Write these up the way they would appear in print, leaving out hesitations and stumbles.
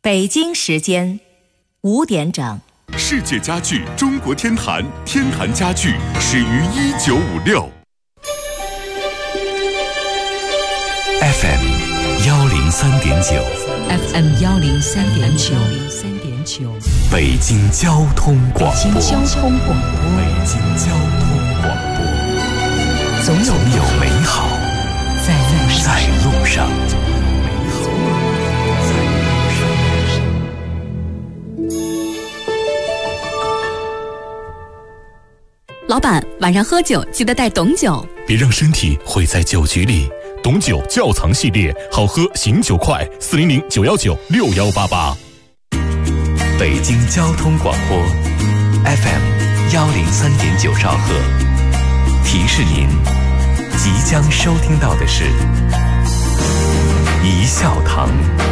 北京时间5点整。 世界家具中国天坛，天坛家具始于1956。FM 103.9 FM 103.9 北京交通广播。 北京交通广播。 北京交通广播。 总有美好在路上。 老板，晚上喝酒记得带董酒， 别让身体毁在酒局里。董酒窖藏系列，好喝醒酒快，400-919-6188。北京交通广播 FM 103.9兆赫，提示您即将收听到的是一笑堂。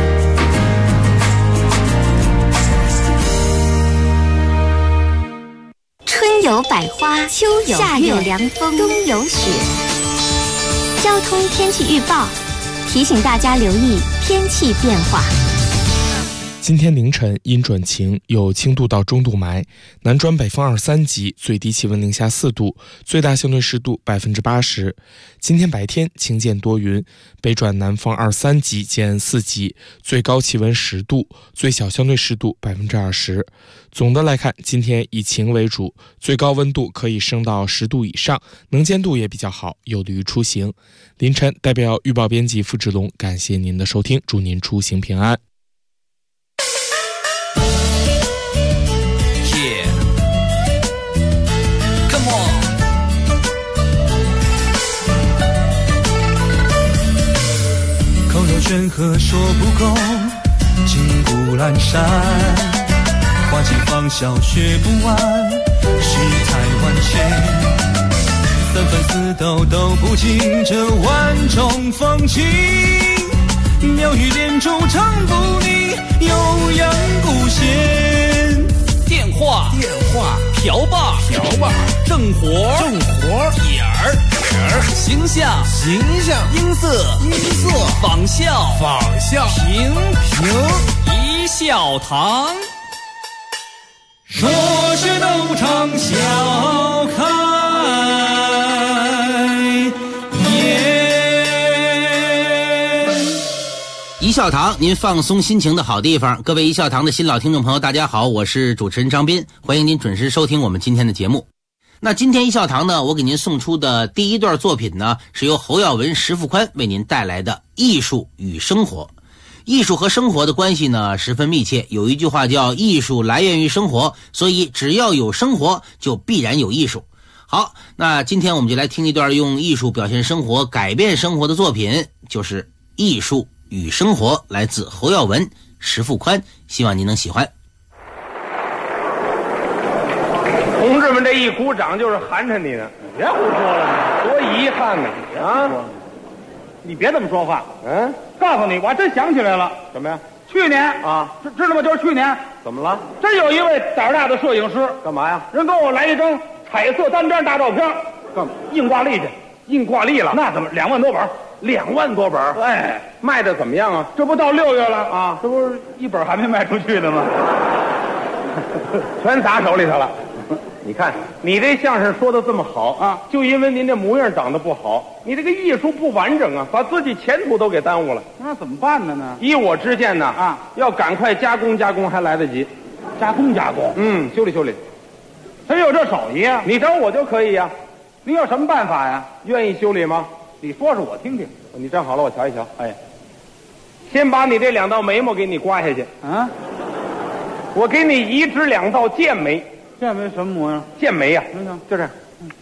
春有百花，秋有夏有凉风，冬有雪。交通天气预报提醒大家留意天气变化。 今天凌晨阴转晴，有轻度到中度霾，南转北风2、3级，最低气温零下4度，最大相对湿度80%。今天白天晴间多云，北转南风2、3级见4级，最高气温10度，最小相对湿度20%。总的来看，今天以晴为主，最高温度可以升到10度以上，能见度也比较好，有利于出行。凌晨代表预报编辑付志龙，感谢您的收听，祝您出行平安。 口若悬河说不够，金谷阑珊，花期芳笑学不完，世态万千，三分四斗都不尽这万种风情，妙语连珠唱不腻，悠扬古弦。 电话瓢把正活点儿形象音色仿效平一笑堂， 说是斗场笑开颜。 一笑堂，您放松心情的好地方。各位一笑堂的新老听众朋友，大家好，我是主持人张斌，欢迎您准时收听我们今天的节目。那今天一笑堂呢，我给您送出的第一段作品呢，是由侯耀文、石富宽为您带来的艺术与生活。艺术和生活的关系呢十分密切，有一句话叫艺术来源于生活，所以只要有生活就必然有艺术。好，那今天我们就来听一段用艺术表现生活、改变生活的作品，就是艺术与生活，来自侯耀文、石富宽，希望您能喜欢。 同志们这一鼓掌就是寒碜你呢，别胡说了，多遗憾呢！啊， 你别这么说话。告诉你，我还真想起来了。 什么呀？ 去年啊， 知道吗？就是去年。 怎么了？ 真有一位胆大的摄影师， 干嘛呀？ 人跟我来一张彩色单张大照片， 干嘛？ 印挂历去。 印挂历了？ 那怎么2万多本 ？2万多本？ 哎， 卖的怎么样啊？ 这不到6月了啊， 这不是1本还没卖出去的吗？ 全砸手里头了。你看，你这相声说的这么好啊， 就因为您这模样长得不好，你这个艺术不完整啊，把自己前途都给耽误了。 那怎么办呢？ 依我之见呢， 啊， 要赶快加工还来得及。 加工， 修理。 谁有这手艺啊？ 你找我就可以呀。 你有什么办法呀？ 愿意修理吗？ 你说说我听听。 你站好了，我瞧一瞧。 哎， 先把你这2道眉毛给你刮下去。 啊， 我给你移植2道剑眉。 剑眉什么模样？ 剑眉呀， 就这样，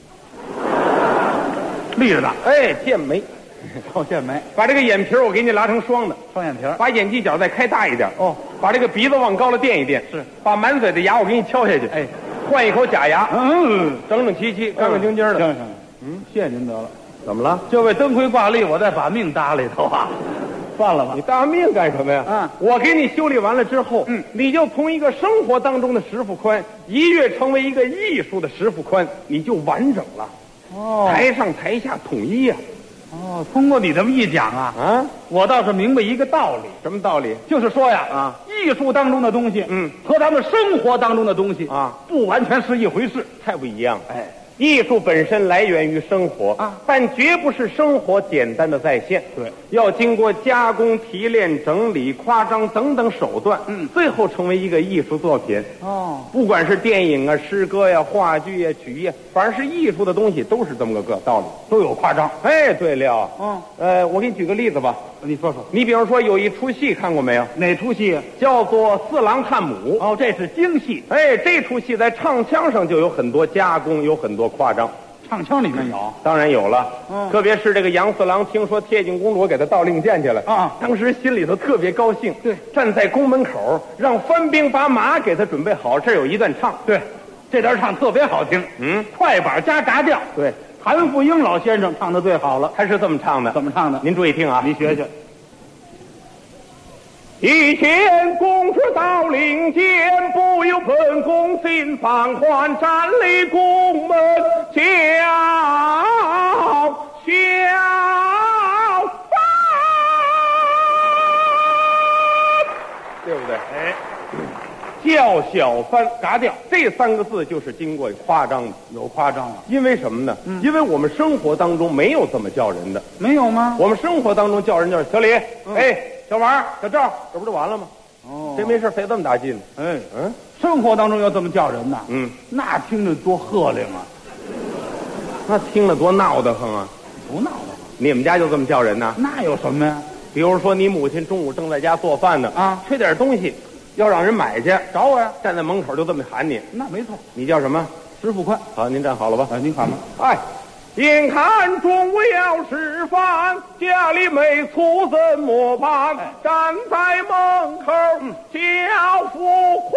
立着的。 哎，剑眉， 剑眉。 把这个眼皮我给你拉成双的， 双眼皮。 把眼犄角再开大一点。 哦， 把这个鼻子往高了垫一垫。 是， 把满嘴的牙我给你敲下去。 哎， 换一口假牙。整整齐齐，干干净净的。 行，谢谢您得了。 怎么了？ 就为灯辉挂历，我再把命搭里头啊。算了吧， 你搭命干什么呀？我给你修理完了之后，你就从一个生活当中的石富宽一跃成为一个艺术的石富宽，你就完整了。台上台下统一呀。 哦，通过你这么一讲啊，我倒是明白一个道理。 什么道理？ 就是说呀，艺术当中的东西，和咱们生活当中的东西不完全是一回事， 太不一样。哎，艺术本身来源于生活但绝不是生活简单的再现。 对， 要经过加工、提炼、整理、夸张等等手段，最后成为一个艺术作品。不管是电影啊、诗歌呀、话剧呀、曲艺，反正是艺术的东西，都是这么个道理， 都有夸张。 哎，对了，我给你举个例子吧。 你说说。 你比方说有一出戏看过没有？ 哪出戏？ 叫做《四郎探母》。 哦，这是京戏。 哎，这出戏在唱腔上就有很多加工，有很多夸张。 唱腔里面有？ 当然有了。特别是这个杨四郎听说铁镜公主给他盗令箭去了当时心里头特别高兴。 对， 站在宫门口让番兵把马给他准备好，这有一段唱。 对，这段唱特别好听。快板加杂调。 对， 谭富英老先生唱的最好了。 他是这么唱的。 怎么唱的？ 您注意听啊， 你学学。 以前公主到令箭，不由本宫心放缓，站立宫门叫小番，对不对？哎，叫小番嘎调，这3个字就是经过夸张的， 有夸张了。 因为什么呢？因为我们生活当中没有这么叫人的。 没有吗？ 我们生活当中叫人叫小李，哎，小王、小赵，这不就完了吗？谁没事费这么大劲？ 生活当中要这么叫人呐，那听着多鹤灵啊， 那听了多闹得慌啊！ 不闹得慌， 你们家就这么叫人呐？ 那有什么呀？ 比如说你母亲中午正在家做饭呢，缺点东西，要让人买去， 找我呀， 站在门口就这么喊你。 那没错。 你叫什么？ 石富宽。 好，您站好了吧？ 您喊吧。 哎。眼看中午要吃饭，家里没醋怎么办？站在门口叫富宽。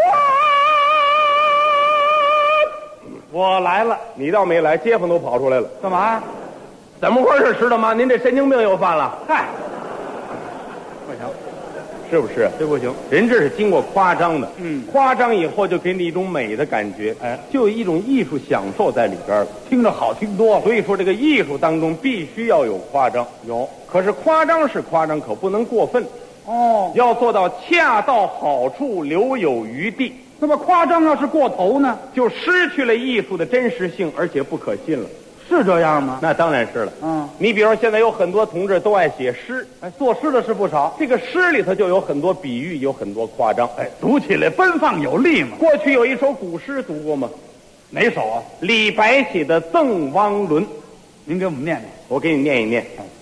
我来了，你倒没来，街坊都跑出来了。 干嘛？ 怎么回事？知道吗？您这神经病又犯了。 嗨，不行， 是不是？ 这不行， 人这是经过夸张的，夸张以后就给你一种美的感觉，就有一种艺术享受在里边了， 听着好听多了。 所以说这个艺术当中必须要有夸张， 有， 可是夸张是夸张，可不能过分。要做到恰到好处，留有余地。 那么夸张要是过头呢， 就失去了艺术的真实性，而且不可信了。 是这样吗？ 那当然是了。你比如现在有很多同志都爱写诗， 作诗的是不少。 这个诗里头就有很多比喻，有很多夸张， 读起来奔放有力嘛。 过去有一首古诗读过吗？ 哪首啊？ 李白写的《赠汪伦》， 您给我们念念。 我给你念一念。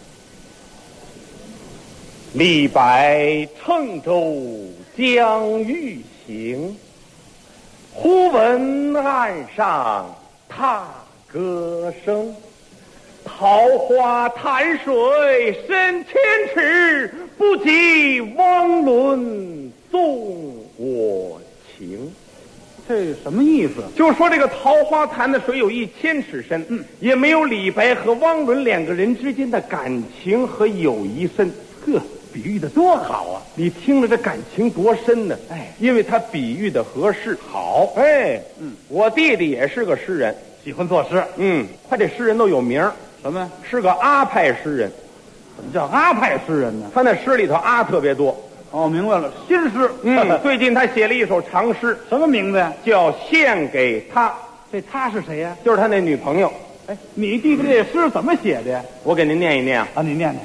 李白乘舟将欲行，忽闻岸上踏歌声。桃花潭水深千尺，不及汪伦送我情。 这什么意思？ 就是说这个桃花潭的水有1000尺深，也没有李白和汪伦2个人之间的感情和友谊深。 呵，比喻的多好啊！ 你听着这感情多深呢？因为他比喻的合适。 好， 我弟弟也是个诗人， 喜欢作诗。 他这诗人都有名。 什么呀？ 是个阿派诗人。 怎么叫阿派诗人呢？ 他那诗里头阿特别多。 明白了，新诗。 最近他写了一首长诗， 什么名字呀？ 叫《献给他》。 这他是谁呀？ 就是他那女朋友。 你弟弟这诗怎么写的呀？ 我给您念一念啊。 你念念。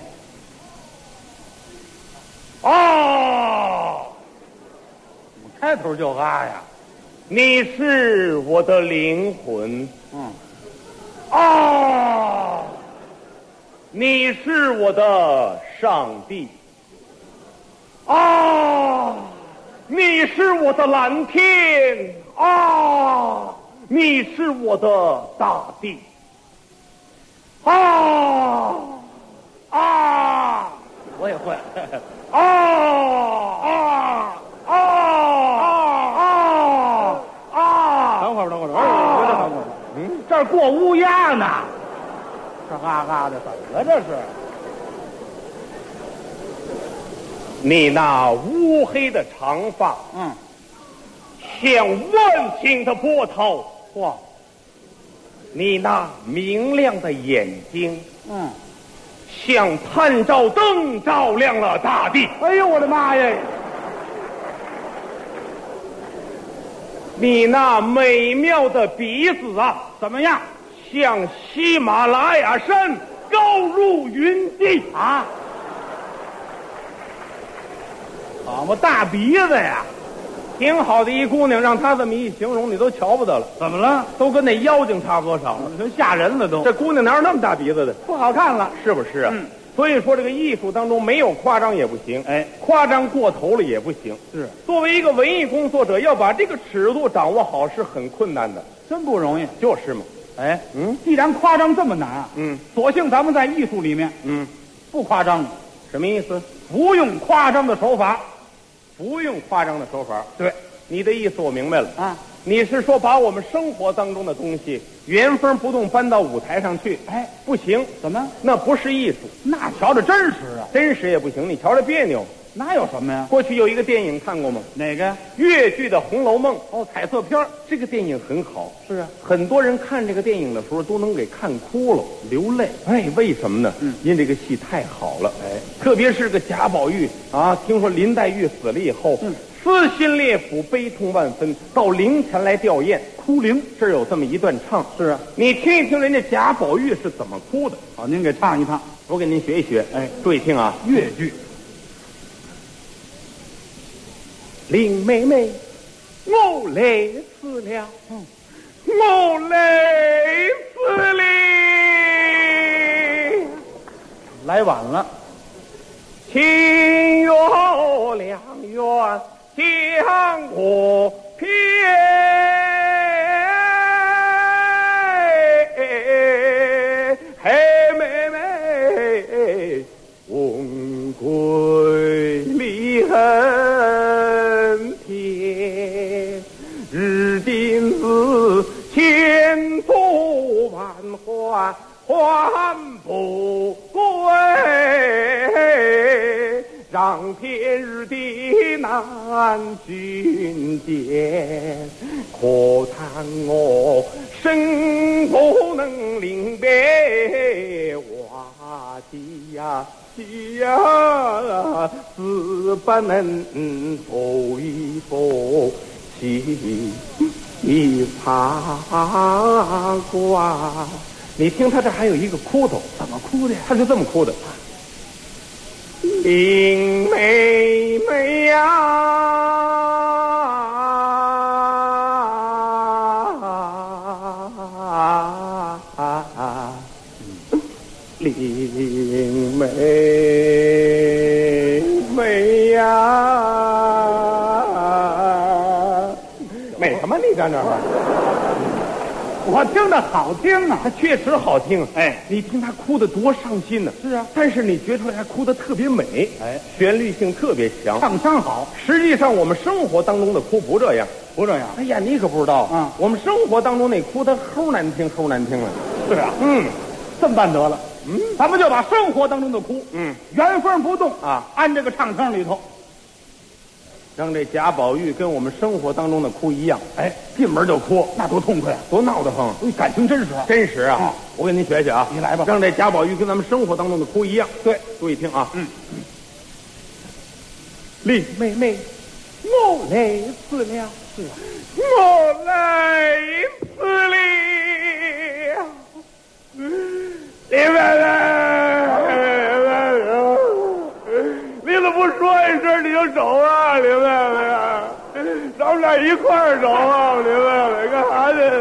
开头就啊呀！ 你是我的灵魂。你是我的上帝。你是我的蓝天。你是我的大地。 我也会。等会儿，这儿过乌鸦呢，这嘎嘎的怎么了？这是你那乌黑的长发，像万顷的波涛，你那明亮的眼睛， 像探照灯照亮了大地。 哎呦，我的妈呀！ 你那美妙的鼻子啊， 怎么样？ 像喜马拉雅山高入云际啊！好嘛，大鼻子呀！ 挺好的一姑娘，让她这么一形容，你都瞧不得了。 怎么了？ 都跟那妖精差不多少了， 真吓人了都。 这姑娘哪有那么大鼻子的？ 不好看了， 是不是啊？所以说这个艺术当中没有夸张也不行，夸张过头了也不行。 是， 作为一个文艺工作者，要把这个尺度掌握好是很困难的， 真不容易。 就是嘛。 既然夸张这么难啊，索性咱们在艺术里面，不夸张了。 什么意思？ 不用夸张的手法。 不用夸张的手法。 对， 你的意思我明白了啊。 你是说把我们生活当中的东西原封不动搬到舞台上去？不行。 怎么？ 那不是艺术， 那瞧着真实啊。 真实也不行，你瞧着别扭。 哪有什么呀？ 过去有一个电影看过吗？ 哪个？ 越剧的《红楼梦》。 哦，彩色片。 这个电影很好。 是啊， 很多人看这个电影的时候都能给看哭了，流泪。为什么呢？因为这个戏太好了。特别是个贾宝玉啊，听说林黛玉死了以后，撕心裂腹，悲痛万分，到灵前来吊唁，哭灵。这儿有这么一段唱。 是啊， 你听一听人家贾宝玉是怎么哭的。 好，您给唱一唱， 我给您学一学。注意听啊， 越剧。 林妹妹，我累死了，我累死了。 来晚了。 情缘良缘将我骗，妹妹问归离恨天，日定是千错万还还不归，让天日的难君见，可叹我生不能临别话题呀死不能走一步起一爬挂。你听他这还有一个哭头， 怎么哭的呀？ 他就这么哭的。林妹妹呀，林妹妹呀，美什么？你在那儿？ 我听着好听啊， 他确实好听。你听他哭得多伤心呢。 是啊， 但是你觉出来他哭得特别美。旋律性特别强， 唱腔好。 实际上我们生活当中的哭不这样， 不这样。 哎呀，你可不知道啊，我们生活当中那哭他齁难听，齁难听了。 是啊，这么办得了。咱们就把生活当中的哭，原封不动啊，按这个唱腔里头。 让这贾宝玉跟我们生活当中的哭一样，进门就哭， 那多痛快啊， 多闹得慌， 感情真实， 真实啊！我给您学学啊， 你来吧， 让这贾宝玉跟咱们生活当中的哭一样。 对， 注意听啊，林妹妹，我累死了，是啊，我累死了，林妹妹。你怎么不说一声你就走啊，林妹妹？咱们俩一块儿走啊，林妹妹，干啥去？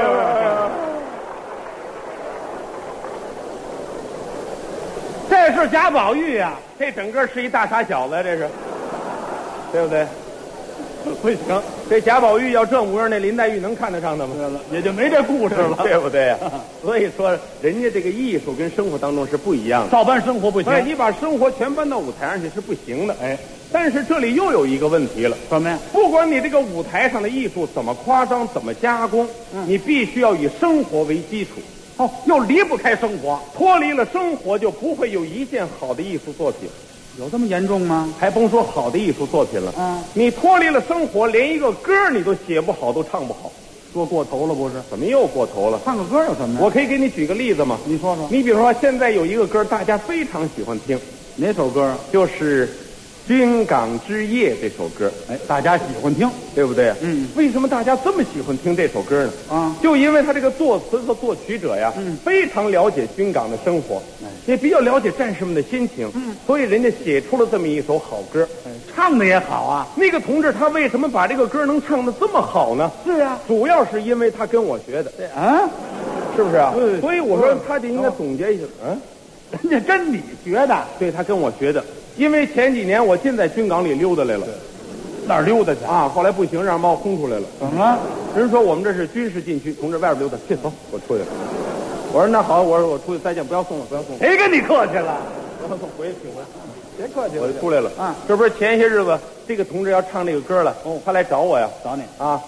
这是贾宝玉呀， 这整个是一大傻小子，这是，对不对？不行，这贾宝玉要这模样，那林黛玉能看得上他吗？ 也就没这故事了， 对不对呀？所以说，人家这个艺术跟生活当中是不一样的。 照搬生活不行， 你把生活全搬到舞台上去是不行的。但是这里又有一个问题了， 什么呀？ 不管你这个舞台上的艺术怎么夸张、怎么加工，你必须要以生活为基础。 又离不开生活， 脱离了生活就不会有一件好的艺术作品。 有这么严重吗？ 还甭说好的艺术作品了，你脱离了生活，连一个歌你都写不好，都唱不好。 说过头了不是？ 怎么又过头了？ 唱个歌有什么呀？ 我可以给你举个例子吗？ 你说说。 你比如说，现在有一个歌，大家非常喜欢听， 哪首歌啊？ 就是《军港之夜》这首歌。 哎，大家喜欢听， 对不对？ 嗯。 为什么大家这么喜欢听这首歌呢？ 啊， 就因为他这个作词和作曲者呀，非常了解军港的生活，也比较了解战士们的心情，所以人家写出了这么一首好歌。 唱的也好啊。 那个同志他为什么把这个歌能唱得这么好呢？ 是啊， 主要是因为他跟我学的。 啊， 是不是啊？ 对。 所以我说他就应该总结一下。 人家跟你学的。 对，他跟我学的。因为前几年我尽在军港里溜达来了。 哪儿溜达去啊？后来不行，让人把我轰出来了。 怎么了？ 人说我们这是军事禁区，同志外边溜达，去走，我出去了。我说那好，我说我出去再见，不要送了，不要送了。 谁跟你客气了？ 不要送，回去请回。 别客气了， 我就出来了。 啊， 这不是前些日子这个同志要唱这个歌了，他来找我呀， 找你啊。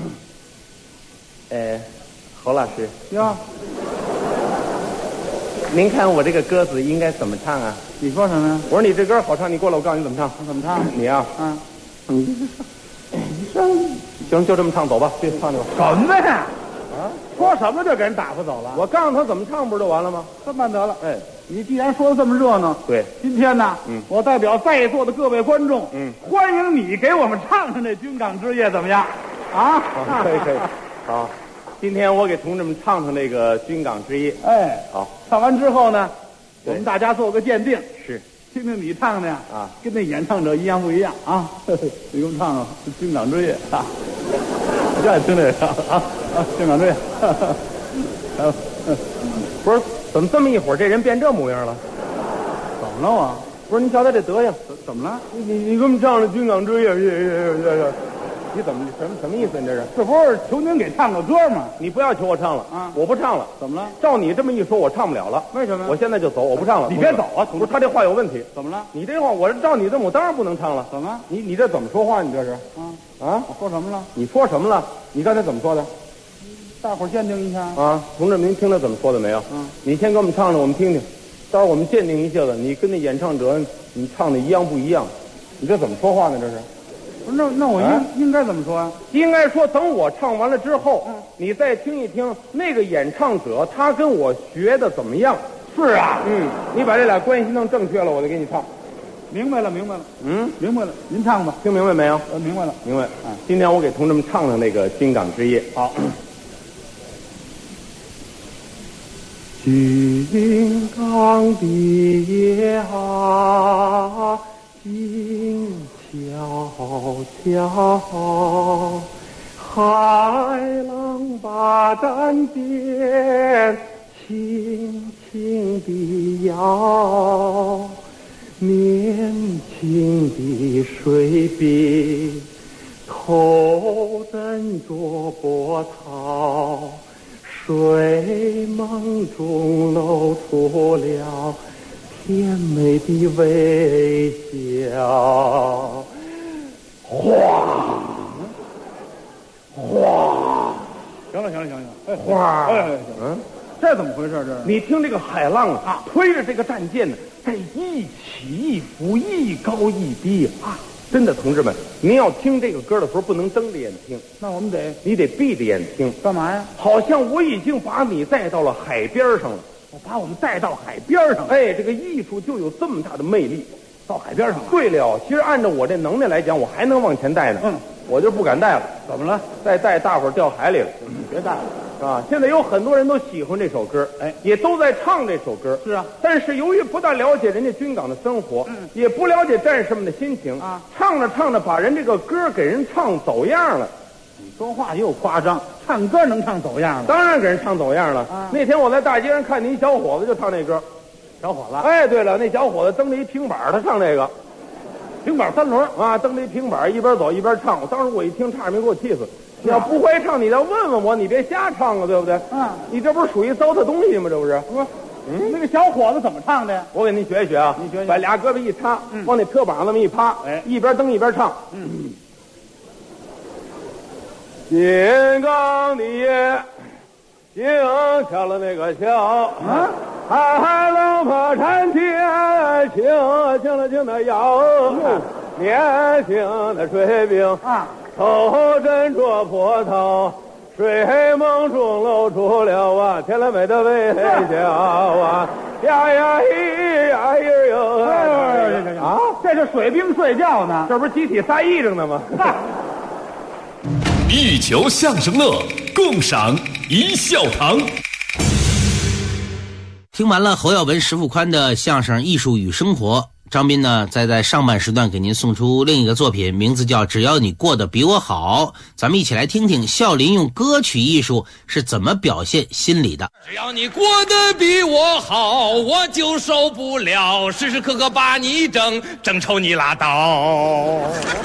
侯老师哟， 您看我这个歌词应该怎么唱啊？ 你说什么呀？ 我说你这歌好唱，你过来我告诉你怎么唱。 怎么唱？ 你啊，你行，就这么唱，走吧，去唱去吧。 什么呀？啊，说什么就给人打发走了？ 我告诉他怎么唱，不是就完了吗？ 这么办得了。 哎， 你既然说的这么热闹， 对， 今天呢，我代表在座的各位观众，欢迎你给我们唱唱这《军港之夜》，怎么样？啊， 可以可以，好。今天我给同志们唱唱这个《军港之夜》。 哎， 好， 唱完之后呢，我们大家做个鉴定， 是听听你唱的呀， 啊， 跟那演唱者一样不一样啊？你给我们唱唱《军港之夜》啊，我就爱听这个啊《军港之夜》。 不是，怎么这么一会儿这人变这模样了？ 怎么了啊？ 不是，你瞧他这德行， 怎么了？ 你给我们唱了《军港之夜》，你怎么什么意思？你这是？ 这不是求您给唱个歌吗？ 你不要求我唱了啊！ 我不唱了。 怎么了？ 照你这么一说，我唱不了了。 为什么？ 我现在就走，我不唱了。 你别走啊！ 不是，他这话有问题。 怎么了？ 你这话，我照你这么，我当然不能唱了。 怎么？ 你这怎么说话？你这是？啊！ 我说什么了？ 你说什么了？你刚才怎么说的？ 大伙儿鉴定一下啊！同志们，您听他怎么说的没有？你先给我们唱唱，我们听听。到时候我们鉴定一下子，你跟那演唱者你唱的一样不一样？你这怎么说话呢？这是？ 不是，那我应该怎么说呀？ 应该说，等我唱完了之后，你再听一听那个演唱者他跟我学的怎么样。 是啊， 你把这俩关系弄正确了，我就给你唱。 明白了，明白了。明白了。您唱吧， 听明白没有？ 明白了， 明白。今天我给同志们唱唱那个《军港之夜》。 好。 军港的夜啊，静悄悄，海浪把战舰轻轻地摇，年轻的水兵头枕着波涛，睡梦中露出了甜美的微笑，哗哗， 行了， 哗， 这怎么回事？这是你听这个海浪啊，推着这个战舰呢，在一起一伏，一高一低啊！真的，同志们，您要听这个歌的时候，不能睁着眼睛， 那我们你得闭着眼睛。 干嘛呀？ 好像我已经把你带到了海边上了。 我把我们带到海边上了。 哎，这个艺术就有这么大的魅力。 到海边上了。 对了，其实按照我这能耐来讲，我还能往前带呢。我就不敢带了。 怎么了？ 再带大伙儿掉海里了。 别带了。 啊，现在有很多人都喜欢这首歌，也都在唱这首歌。 是啊， 但是由于不大了解人家军港的生活，也不了解战士们的心情啊，唱着唱着把人这个歌给人唱走样了。 你说话又夸张，唱歌能唱走样了？ 当然给人唱走样了。那天我在大街上看见一小伙子就唱那歌， 小伙子。 哎，对了，那小伙子蹬着一平板，他唱这个。 平板三轮啊，蹬着一平板，一边走一边唱。当时我一听，差点没给我气死。你要不会唱，你再问问我，你别瞎唱啊，对不对？你这不是属于糟蹋东西吗？这不是？ 不，那个小伙子怎么唱的呀？ 我给您学一学啊， 你学学， 把俩胳膊一插，往那车板上那么一趴，一边蹬一边唱。金刚的夜，静悄了那个桥，海浪把战舰轻轻的轻的摇，年轻的水兵头枕着波涛， 水黑梦中露出了啊，甜了美的微笑啊，呀呀咿呀咿哟啊！这是水兵睡觉呢， 这不是集体撒癔症的吗？ 一球相声乐，共赏一笑堂。 听完了侯耀文、石富宽的相声《艺术与生活》，张斌呢在上半时段给您送出另一个作品，名字叫《只要你过得比我好》。咱们一起来听听笑林用歌曲艺术是怎么表现心理的。 只要你过得比我好，我就受不了，时时刻刻把你整臭你拉倒。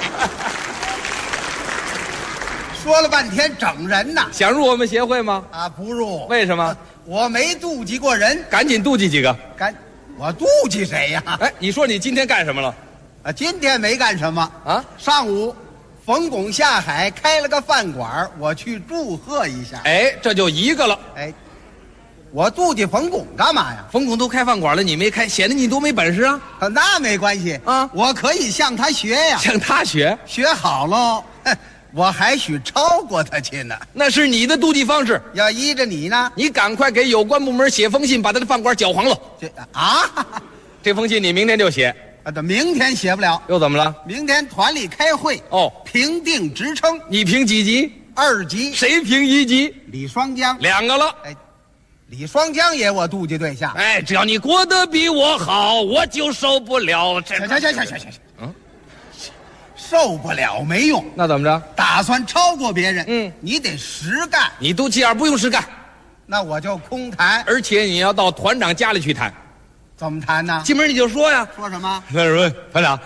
说了半天整人呐， 想入我们协会吗？ 啊，不入。 为什么？ 我没妒忌过人。 赶紧妒忌几个。 我妒忌谁呀？ 哎，你说你今天干什么了？ 啊，今天没干什么啊。 上午，冯巩下海开了个饭馆，我去祝贺一下。 哎，这就一个了。 哎，我妒忌冯巩干嘛呀？ 冯巩都开饭馆了，你没开，显得你多没本事啊。 那没关系啊，我可以向他学呀。 向他学？ 学好喽。我还许超过他去呢， 那是你的妒忌方式。 要依着你呢， 你赶快给有关部门写封信，把他的饭馆搅黄了。这封信你明天就写。 这明天写不了。 又怎么了？ 明天团里开会哦， 评定职称。 你评几级 ？2级。 谁评1级？ 李双江。 2个了。 哎，李双江也我妒忌对象。 哎，只要你过得比我好，我就受不了。 行，受不了没用。 那怎么着？ 打算超过别人，你得实干。 你肚脐眼不用实干， 那我就空谈。 而且你要到团长家里去谈。 怎么谈呢？ 进门你就说呀。 说什么？ 那什么，团长。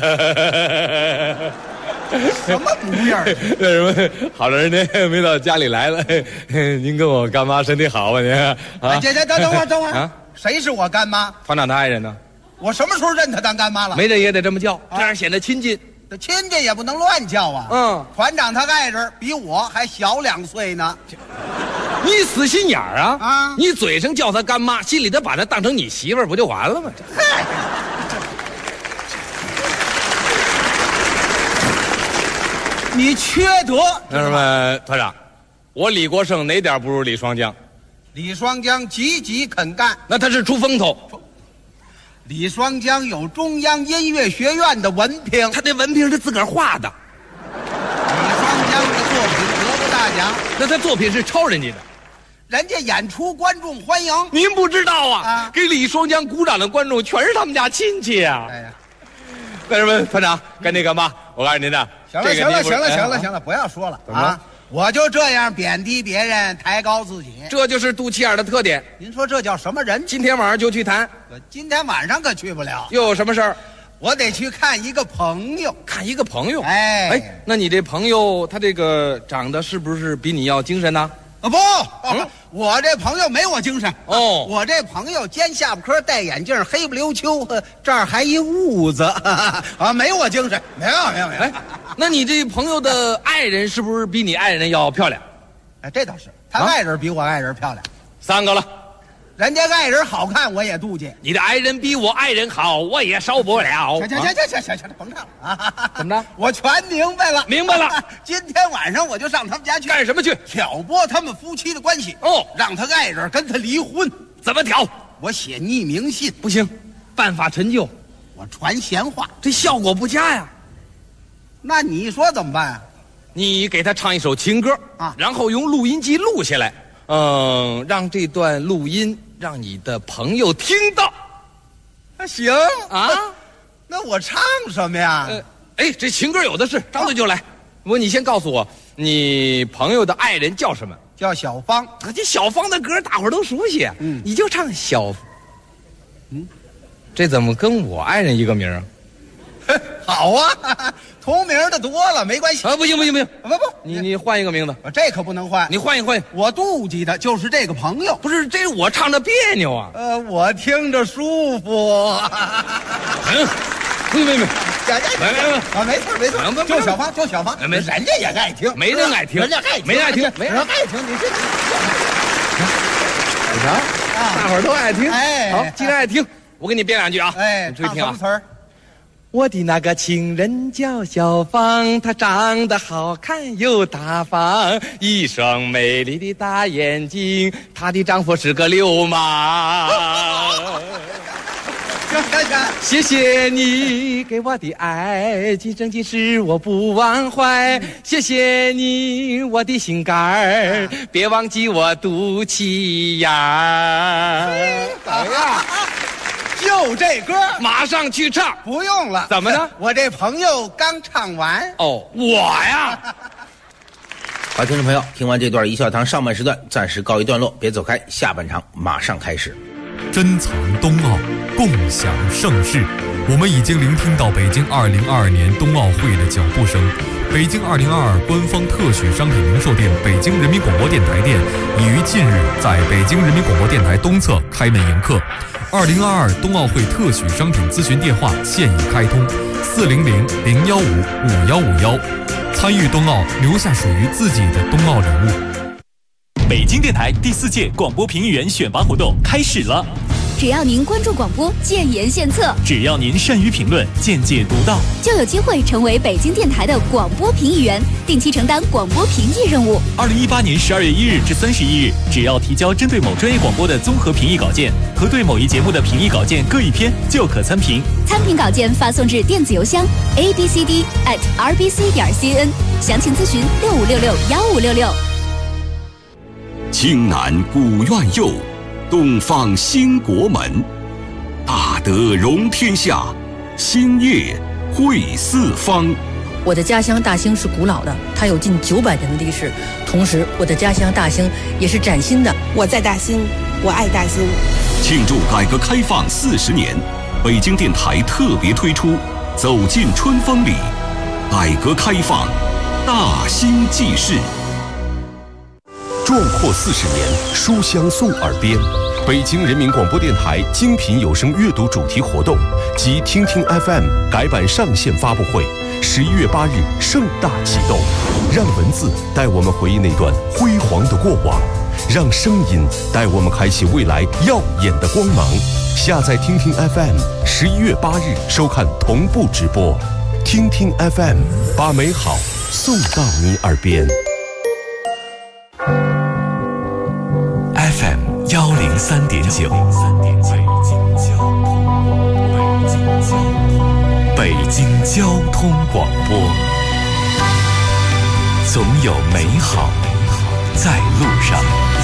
什么模样？ 那什么，好长时间没到家里来了。您跟我干妈身体好吧？您啊？ 等会儿啊！谁是我干妈？ 团长的爱人呢？ 我什么时候认她当干妈了？ 没人也得这么叫，这样显得亲近。 亲家也不能乱叫啊！团长他爱人比我还小2岁呢。 你死心眼儿啊！你嘴上叫他干妈，心里头把他当成你媳妇儿，不就完了吗？ 嗨，你缺德！ 那什么，团长，我李国盛哪点不如李双江？ 李双江积肯干， 那他是出风头。 李双江有中央音乐学院的文凭， 他这文凭是自个儿画的。 李双江的作品得过大奖， 那他作品是抄人家的， 人家演出观众欢迎。 您不知道啊？给李双江鼓掌的观众全是他们家亲戚啊！ 哎呀， 那什么，团长，干那干嘛？我告诉您呢， 行了，不要说了啊！我就这样贬低别人，抬高自己， 这就是肚脐眼的特点。 您说这叫什么人？ 今天晚上就去谈。 我今天晚上可去不了。 又有什么事儿？ 我得去看一个朋友。 看一个朋友？ 哎， 那你这朋友他这个长得是不是比你要精神呢？ 不，我这朋友没我精神哦。 我这朋友尖下巴颏，戴眼镜，黑不溜秋，这儿还一痦子啊，没我精神。没有。 哎，那你这朋友的爱人是不是比你爱人要漂亮？ 哎，这倒是，他爱人比我爱人漂亮。 3个了。 人家爱人好看，我也妒忌。 你的爱人比我爱人好，我也受不了。 行，甭唱了啊！ 怎么着？ 我全明白了。 明白了。 今天晚上我就上他们家去。 干什么去？ 挑拨他们夫妻的关系。 哦， 让他爱人跟他离婚。 怎么挑？ 我写匿名信。 不行，办法陈旧。 我传闲话， 这效果不佳呀。 那你说怎么办啊？ 你给他唱一首情歌啊，然后用录音机录下来。让这段录音让你的朋友听到。 行啊，那我唱什么呀？ 这情歌有的是，张嘴就来。你先告诉我，你朋友的爱人叫什么？ 叫小芳。 这小芳的歌大伙儿都熟悉。你就唱小。这怎么跟我爱人一个名啊？ 好啊，同名的多了，没关系啊！不行， 不， 你换一个名字， 这可不能换。 你换一换。 我妒忌的就是这个朋友， 不是这我唱着别扭啊。 我听着舒服。 没， 没错，就小芳，人家也爱听， 没人爱听， 人家爱听， 没人爱听， 没人爱听，你这， 你瞧，大伙儿都爱听。好，既然爱听，我给你编2句啊。 你注意听啊。 什么词儿？ 我的那个情人叫小芳，她长得好看又大方，一双美丽的大眼睛，她的丈夫是个流氓。谢谢你给我的爱，今生今世我不忘怀。谢谢你我的心肝儿，别忘记我肚脐眼儿。 怎么样？就这歌， 马上去唱。 不用了。 怎么呢？ 我这朋友刚唱完。 哦，我呀。 好，听众朋友，听完这段一笑堂上半时段暂时告一段落，别走开，下半场马上开始。 珍藏冬奥，共享盛世。我们已经聆听到北京2022年冬奥会的脚步声。北京2022官方特许商品零售店北京人民广播电台店已于近日在北京人民广播电台东侧开门迎客。2022冬奥会特许商品咨询电话现已开通，400-015-5151。参与冬奥，留下属于自己的冬奥礼物。 北京电台第4届广播评议员选拔活动开始了。 只要您关注广播，建言献策； 只要您善于评论，见解独到， 就有机会成为北京电台的广播评议员，定期承担广播评议任务。 2018年12月1日至31日，只要提交针对某专业广播的综合评议稿件和对某一节目的评议稿件各一篇，就可参评。 参评稿件发送至电子邮箱 abcd@rbc.cn， 详情咨询65661566。 青南古院右，东方兴国门，大德容天下，兴业惠四方。 我的家乡大兴是古老的，它有近900年的历史。同时，我的家乡大兴也是崭新的。 我在大兴，我爱大兴。 庆祝改革开放40年，北京电台特别推出《走进春风里》，改革开放，大兴记事。 壮阔40年，书香送耳边。北京人民广播电台精品有声阅读主题活动及听听 FM 改版上线发布会，11月8日盛大启动。让文字带我们回忆那段辉煌的过往，让声音带我们开启未来耀眼的光芒。下载听听 FM，11月8日收看同步直播。听听 FM， 把美好送到你耳边。 FM 103.9，北京交通广播，总有美好在路上。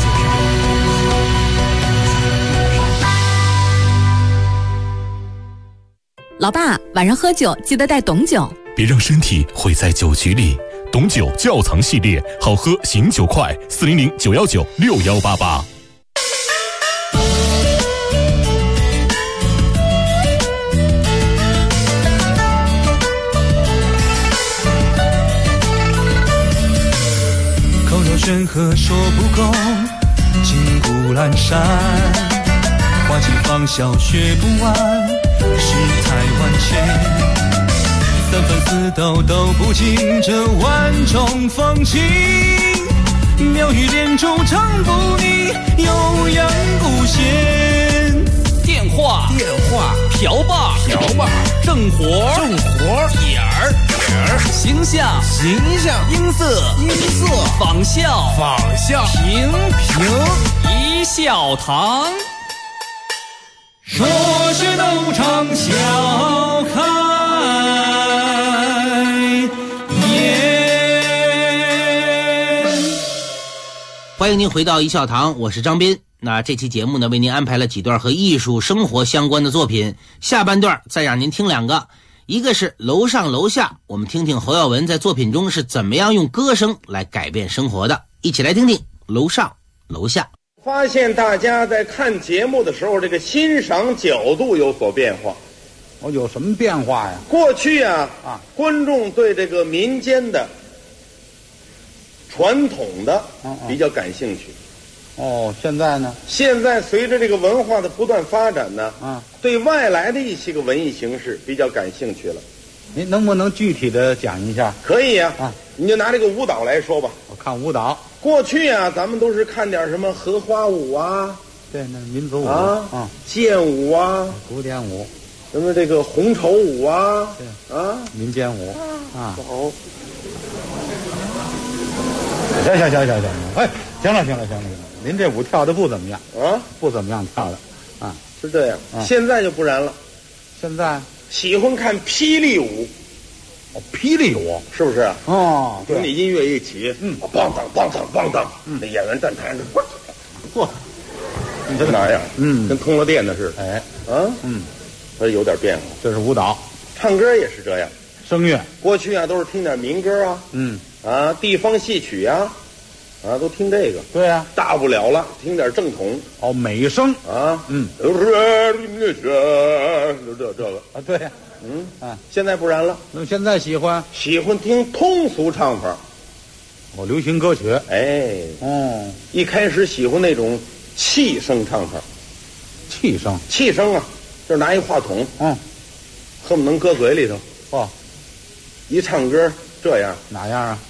老爸，晚上喝酒记得带董酒， 别让身体毁在酒局里。董酒窖藏系列，好喝醒酒快，400-919-6188。 口若悬河说不够，金谷阑珊，花季芳笑学不完，世态万千。3分4斗都不尽这万种风情，妙语连珠唱不腻，悠扬古弦。 电话瓢把正活点儿形象音色仿效评一笑堂， 说是斗场笑开欢迎您回到一笑堂，我是张斌。那这期节目呢，为您安排了几段和艺术生活相关的作品，下半段再让您听2个，一个是楼上楼下，我们听听侯耀文在作品中是怎么样用歌声来改变生活的，一起来听听楼上楼下。 发现大家在看节目的时候，这个欣赏角度有所变化。 有什么变化呀？ 过去观众对这个民间的传统的比较感兴趣。 现在呢？ 现在随着这个文化的不断发展呢，对外来的一些个文艺形式比较感兴趣了。 您能不能具体的讲一下？ 可以呀，你就拿这个舞蹈来说吧。 我看舞蹈， 过去咱们都是看点什么荷花舞啊， 对，那民族舞剑舞啊， 古典舞。 什么这个红绸舞啊，啊， 民间舞啊， 好。 行，哎，行了，您这舞跳的不怎么样啊， 不怎么样跳的，啊， 是这样。现在就不然了， 现在喜欢看霹雳舞。 哦，霹雳舞是不是？ 哦， 跟你音乐一起，梆当，那演员站台上，嚯，你真哪样？跟通了电的似的。 哎， 它有点变化。 这是舞蹈， 唱歌也是这样， 声乐。 过去啊，都是听点民歌啊，地方戏曲啊，都听这个。 对啊， 大不了了，听点正统。 哦，美声啊，就这个啊，对。 现在不然了。 那么现在喜欢听通俗唱法， 流行歌曲。 哎，一开始喜欢那种气声唱法。气声啊，就是拿一话筒，恨不能搁嘴里头。 哦， 一唱歌这样， 哪样啊？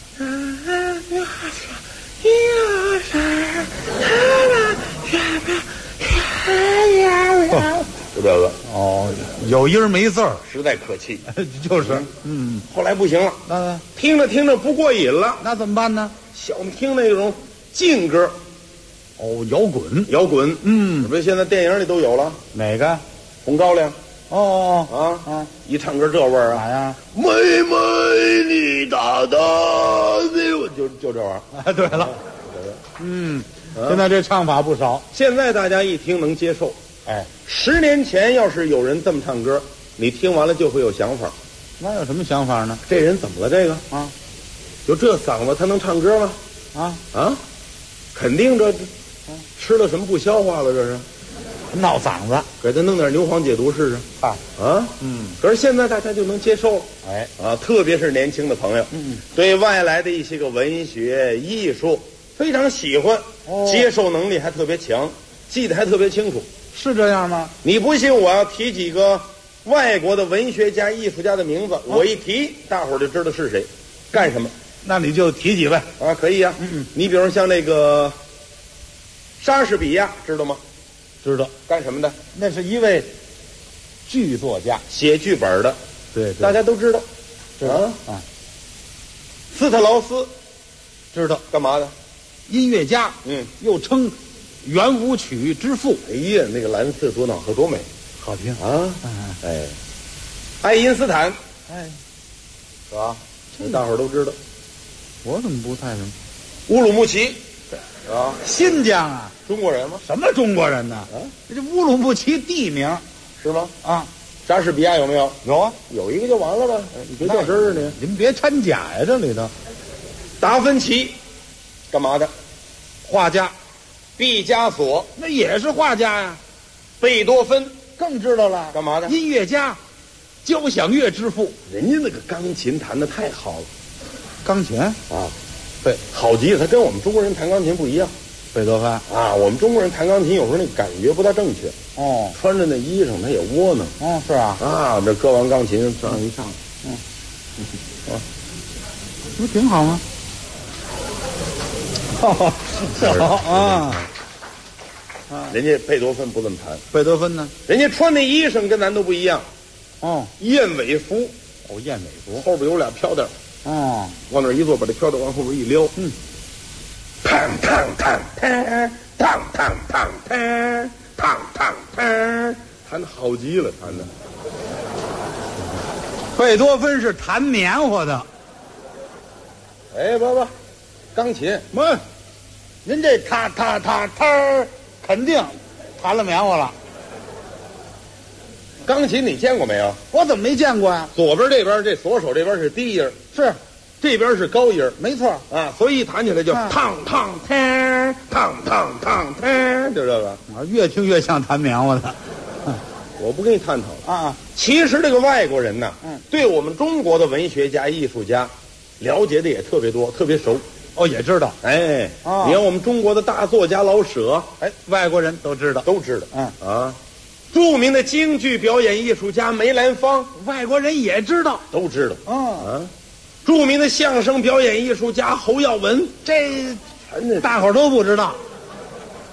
就这个哦，有音没字儿， 实在可气。 就是， 后来不行了， 那听着不过瘾了， 那怎么办呢？ 想听那种劲歌。 哦，摇滚， 不是现在电影里都有了。 哪个？ 红高粱。 哦， 一唱歌这味儿啊， 哪样？ 妹妹你大大的，就这玩意儿。对了，现在这唱法不少， 现在大家一听能接受。 哎 ，10年前要是有人这么唱歌，你听完了就会有想法。 那有什么想法呢？ 这人怎么了？这个就这嗓子他能唱歌吗？肯定这吃了什么不消化了？这是闹嗓子， 给他弄点牛黄解毒试试。可是现在大家就能接受。特别是年轻的朋友，对外来的一些个文学艺术非常喜欢，接受能力还特别强，记得还特别清楚。 是这样吗？ 你不信，我要提几个外国的文学家、艺术家的名字，我一提，大伙儿就知道是谁，干什么。 那你就提几位可以呀。你比如像那个莎士比亚，知道吗？ 知道。 干什么的？ 那是一位剧作家， 写剧本的。 对， 大家都知道。斯特劳斯， 知道。 干嘛的？ 音乐家。又称圆舞曲之父。 哎呀，那个蓝色多瑙河多美， 好听啊！爱因斯坦，是吧？大伙儿都知道。 我怎么不太什么？ 乌鲁木齐， 新疆啊， 中国人吗？ 什么中国人呢？这乌鲁木齐地名是吗？莎士比亚有没有？ 有啊， 有一个就完了呗。你别较真儿呢， 您别掺假呀，这里头。 达芬奇，干嘛的？ 画家。 毕加索， 那也是画家呀。 贝多芬更知道了， 干嘛的？ 音乐家，交响乐之父。 人家那个钢琴弹得太好了。 钢琴对，好极了。他跟我们中国人弹钢琴不一样。 贝多芬我们中国人弹钢琴有时候那感觉不大正确。穿着那衣裳他也窝囊。 是啊。 这搁完钢琴这样一唱， 不挺好吗？ 人家贝多芬不这么弹。 贝多芬呢？ 人家穿那衣裳跟咱都不一样。燕尾服。 燕尾服后边有俩飘带。往那一坐，把这飘带往后边一撩。嘡嘡嘡嘡嘡嘡嘡嘡嘡嘡嘡，弹得好极了，弹的。 贝多芬是弹棉花的。 不，钢琴。 您这他肯定弹了棉花了。 钢琴你见过没有？ 我怎么没见过呀？ 左边这边这左手这边是低音， 是这边是高音， 没错所以一弹起来就嘡嘡嘡嘡嘡嘡嘡，就这个。 越听越像弹棉花的。 我不跟你探讨了其实这个外国人呢，对我们中国的文学家、艺术家了解的也特别多，特别熟。 也知道。 你看我们中国的大作家老舍， 外国人都知道。 著名的京剧表演艺术家梅兰芳， 外国人也知道， 都知道。著名的相声表演艺术家侯耀文， 这大伙儿都不知道。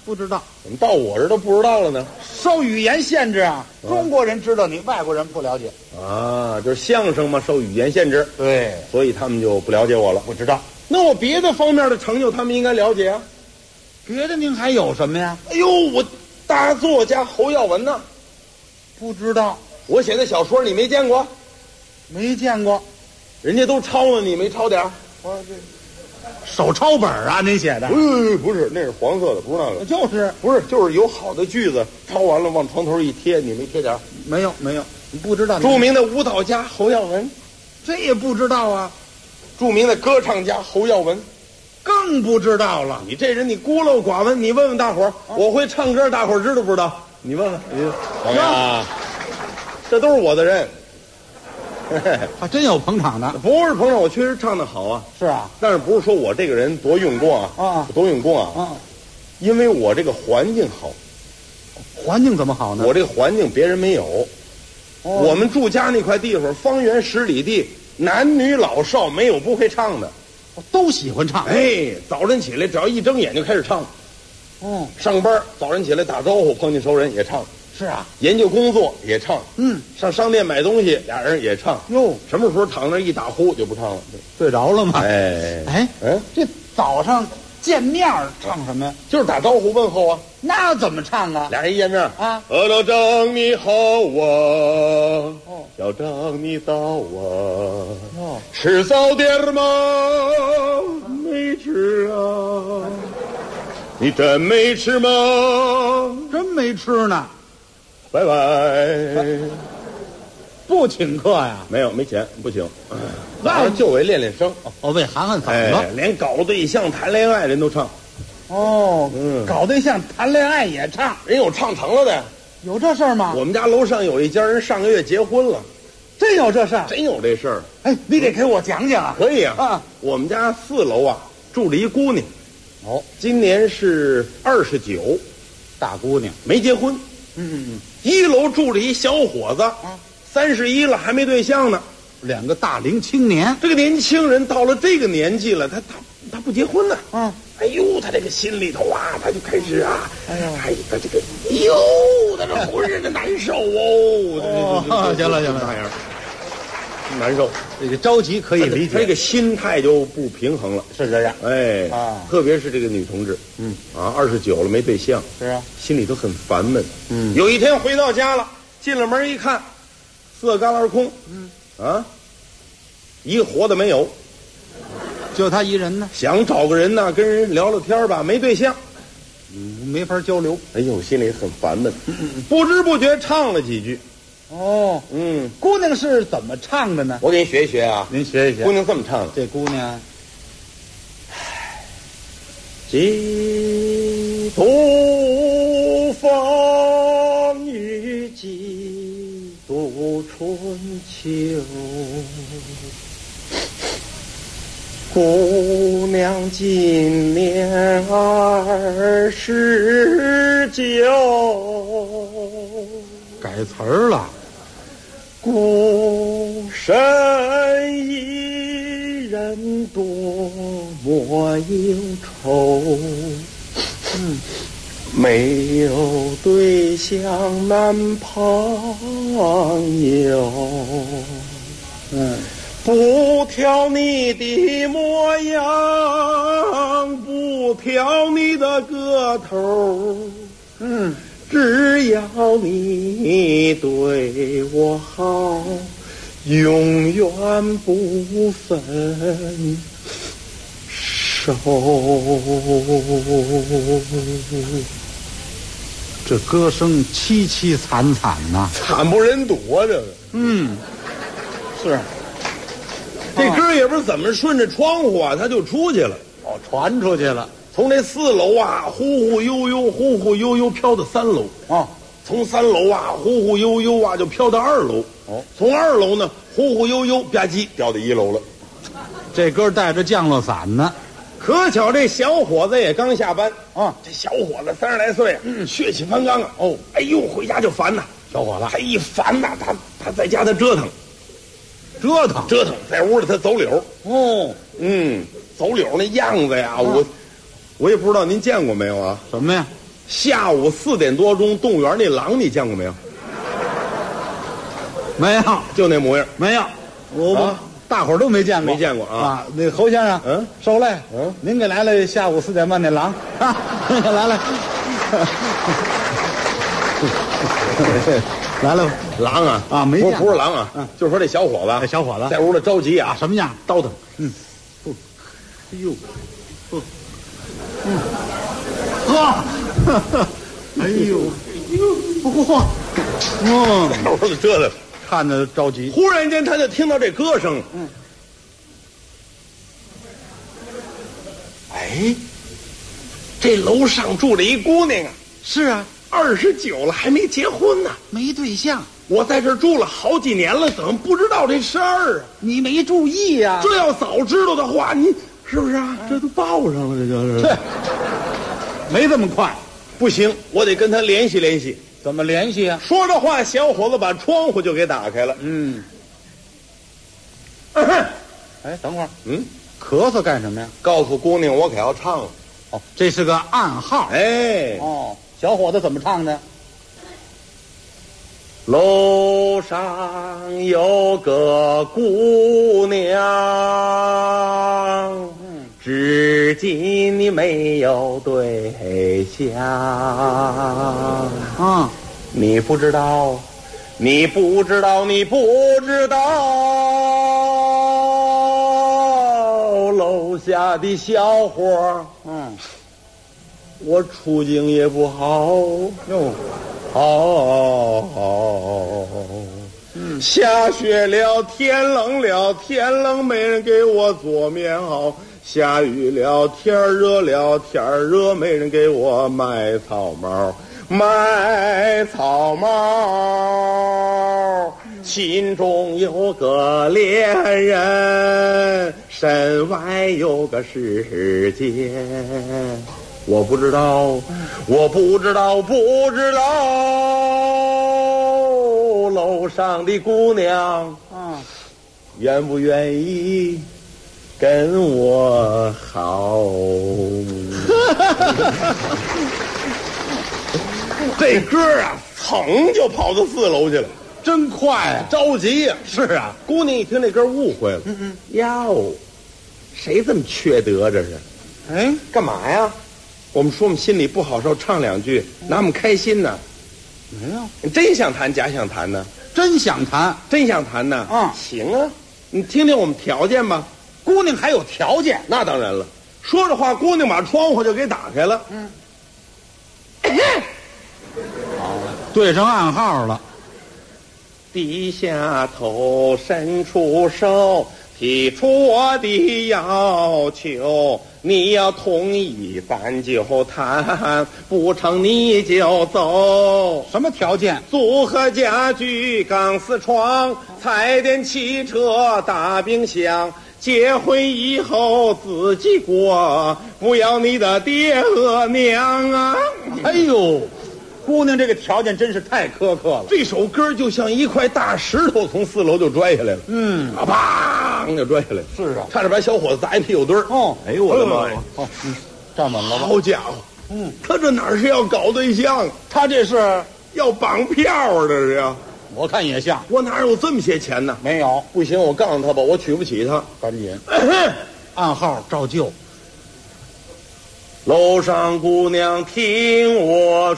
不知道。 怎么到我这都不知道了呢？ 受语言限制啊，中国人知道你，外国人不了解。 啊，就是相声嘛，受语言限制， 对， 所以他们就不了解我了， 不知道。 那我别的方面的成就，他们应该了解啊。 别的您还有什么呀？ 哎呦，我大作家侯耀文呢？ 不知道。 我写的小说你没见过？ 没见过。 人家都抄了，你没抄点儿？ 我这手抄本啊，您写的？ 不是，那是黄色的，不是那个。就是有好的句子，抄完了往床头一贴，你没贴点儿？ 没有，你不知道。 著名的舞蹈家侯耀文， 这也不知道啊。 著名的歌唱家侯耀文， 更不知道了。 你这人你孤陋寡闻，你问问大伙儿，我会唱歌，大伙儿知道不知道？你问问。朋友啊，这都是我的人。 还真有捧场的。 不是捧场，我确实唱得好啊。 是啊， 但是不是说我这个人多用功啊？多用功啊！因为我这个环境好。 环境怎么好呢？ 我这个环境别人没有。我们住家那块地方，方圆10里地，男女老少没有不会唱的， 都喜欢唱。 哎，早晨起来只要一睁眼就开始唱。上班早晨起来打招呼，碰见熟人也唱。 是啊， 研究工作也唱。上商店买东西，俩人也唱。 哟， 什么时候躺那一打呼就不唱了， 睡着了吗？ 哎， 这早上见面唱什么呀？ 就是打招呼问候啊。 那怎么唱啊？ 俩人一见面啊， 老张你好啊，小张你早啊，吃早点吗？没吃啊。你真没吃吗？ 真没吃呢。 拜拜。 不请客呀？ 没有，没钱，不请。早上就为练练声。 为喊喊嗓子。 连搞对象、谈恋爱人都唱。 搞对象、谈恋爱也唱。 人有唱成了的。 有这事儿吗？ 我们家楼上有一家人上个月结婚了。 真有这事儿？ 真有这事儿。 哎，你得给我讲讲啊。 可以啊。我们家4楼啊住着一姑娘。今年是29， 大姑娘没结婚。1楼住着一小伙子，31了还没对象呢。 2个大龄青年。这个年轻人到了这个年纪了，他不结婚呢。哎呦，他这个心里头啊，他就开始啊，他这个，他这浑身的难受哦。 行了， 难受， 这个着急可以理解， 他这个心态就不平衡了， 是这样。 特别是这个女同志，29了没对象， 是啊， 心里头很烦闷。有一天回到家了，进了门一看，4个旮旯空，一个活的没有， 就他一人呢。 想找个人呢，跟人聊聊天吧，没对象， 没法交流。 哎呦，心里很烦闷，不知不觉唱了几句。 姑娘是怎么唱的呢？ 我给你学一学啊。 您学一学。 姑娘这么唱的。 这姑娘， 几度风雨，几度春秋。姑娘今年29。 改词儿了。 孤身一人多么忧愁，没有对象男朋友，不挑你的模样，不挑你的个头，只要你对我好，永远不分手。 这歌声凄凄惨惨呐， 惨不忍睹啊！这个， 是。 这歌也不是怎么顺着窗户啊，它就出去了。 传出去了。 从这4楼啊，忽忽悠悠飘到3楼。从3楼啊，忽忽悠悠啊，就飘到2楼。从2楼呢，忽忽悠悠吧唧掉到1楼了。 这歌带着降落伞呢。 可巧这小伙子也刚下班这小伙子30来岁，血气方刚啊。哎呦，回家就烦呐。 小伙子， 他一烦呐，他在家他折腾，在屋里他走柳。走柳那样子呀，我也不知道您见过没有啊？ 什么呀？ 下午4点多钟，动物园那狼你见过没有？ 没有， 就那模样。 没有，我大伙儿都没见过。 没见过啊。 那个侯先生，受累，您给来了下午4点半那狼啊，来了。来了， 狼啊啊，没见过不是狼啊，就是说这小伙子， 小伙子在屋里着急啊， 什么样？ 倒腾， 哎呦，呵，哎呦，嚯， 我说这的看着着急。 忽然间他就听到这歌声，哎，这楼上住着一姑娘啊， 是啊 ，29了还没结婚呢， 没对象。 我在这儿住了好几年了，怎么不知道这事儿啊？ 你没注意呀？ 这要早知道的话，你是不是啊？这都报上了，这就是。 没这么快， 不行，我得跟他联系联系。 怎么联系啊？ 说着话，小伙子把窗户就给打开了。 哎，等会儿，咳嗽干什么呀？ 告诉姑娘，我可要唱了。 哦，这是个暗号。 哎， 哦，小伙子怎么唱的？ 楼上有个姑娘，至今你没有对象。你不知道，你不知道，你不知道，楼下的小伙，我处境也不好哟。下雪了，天冷了，天冷没人给我做棉袄；下雨了，天热了，天热没人给我买草帽，买草帽。心中有个恋人，身外有个世界。我不知道，我不知道，不知道，楼上的姑娘愿不愿意跟我好？这歌啊，噌就跑到4楼去了， 真快啊！ 着急呀！ 是啊， 姑娘一听这歌误会了，哟，谁这么缺德这是？ 哎， 干嘛呀？我们说我们心里不好受，唱2句，拿我们开心呢。 没有， 你真想弹假想弹呢？ 真想弹， 真想弹呢。行啊，你听听我们条件吧。 姑娘还有条件？ 那当然了。说着话，姑娘把窗户就给打开了。 对上暗号了。 低下头，伸出手，提出我的要求。你要同意，咱就谈；不成，你就走。 什么条件？ 组合家具、钢丝床、彩电、汽车、大冰箱。结婚以后自己过，不要你的爹和娘啊！ 哎呦，姑娘这个条件真是太苛刻了。 这首歌就像一块大石头从4楼就拽下来了，砰就拽下来。 是啊， 差点把小伙子砸一屁股墩儿。哎呦我的妈呀！ 站稳了吧？ 好家伙，他这哪是要搞对象， 他这是要绑票啊！这是呀， 我看也像。 我哪有这么些钱呢？ 没有。 不行，我告诉他吧，我娶不起他。 赶紧，暗号照旧。 楼上姑娘听我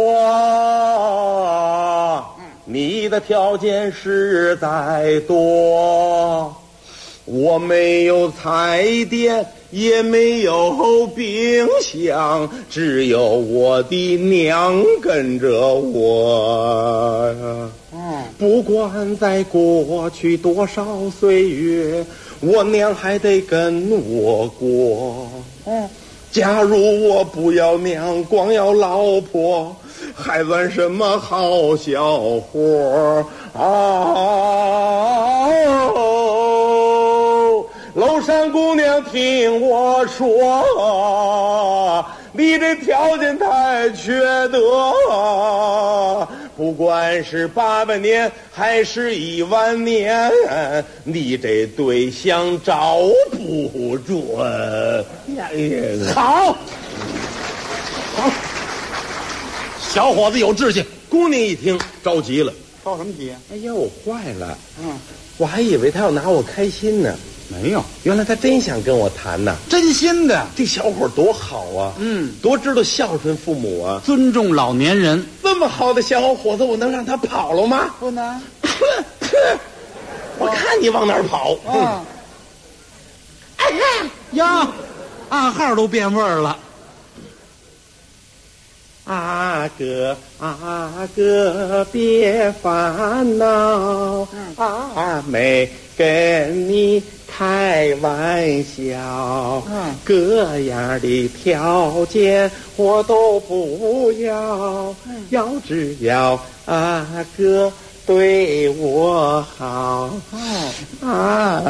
说，你的条件实在多，我没有彩电，也没有冰箱，只有我的娘跟着我。不管在过去多少岁月，我娘还得跟我过。假如我不要娘，光要老婆，还算什么好小伙楼上姑娘听我说，你这条件太缺德，不管是800年还是1万年，你这对象找不准。 好， 小伙子有志气。 姑娘一听着急了， 着什么急？ 哎呀，我坏了！我还以为他要拿我开心呢。 没有， 原来他真想跟我谈呐， 真心的。 这小伙多好啊，多知道孝顺父母啊， 尊重老年人。 这么好的小伙子，我能让他跑了吗？ 不能。 我看你往哪儿跑啊！呀，暗号都变味儿了。 阿哥，阿哥别烦恼，没跟你开玩笑，各样的条件我都不要，只要阿哥对我好。阿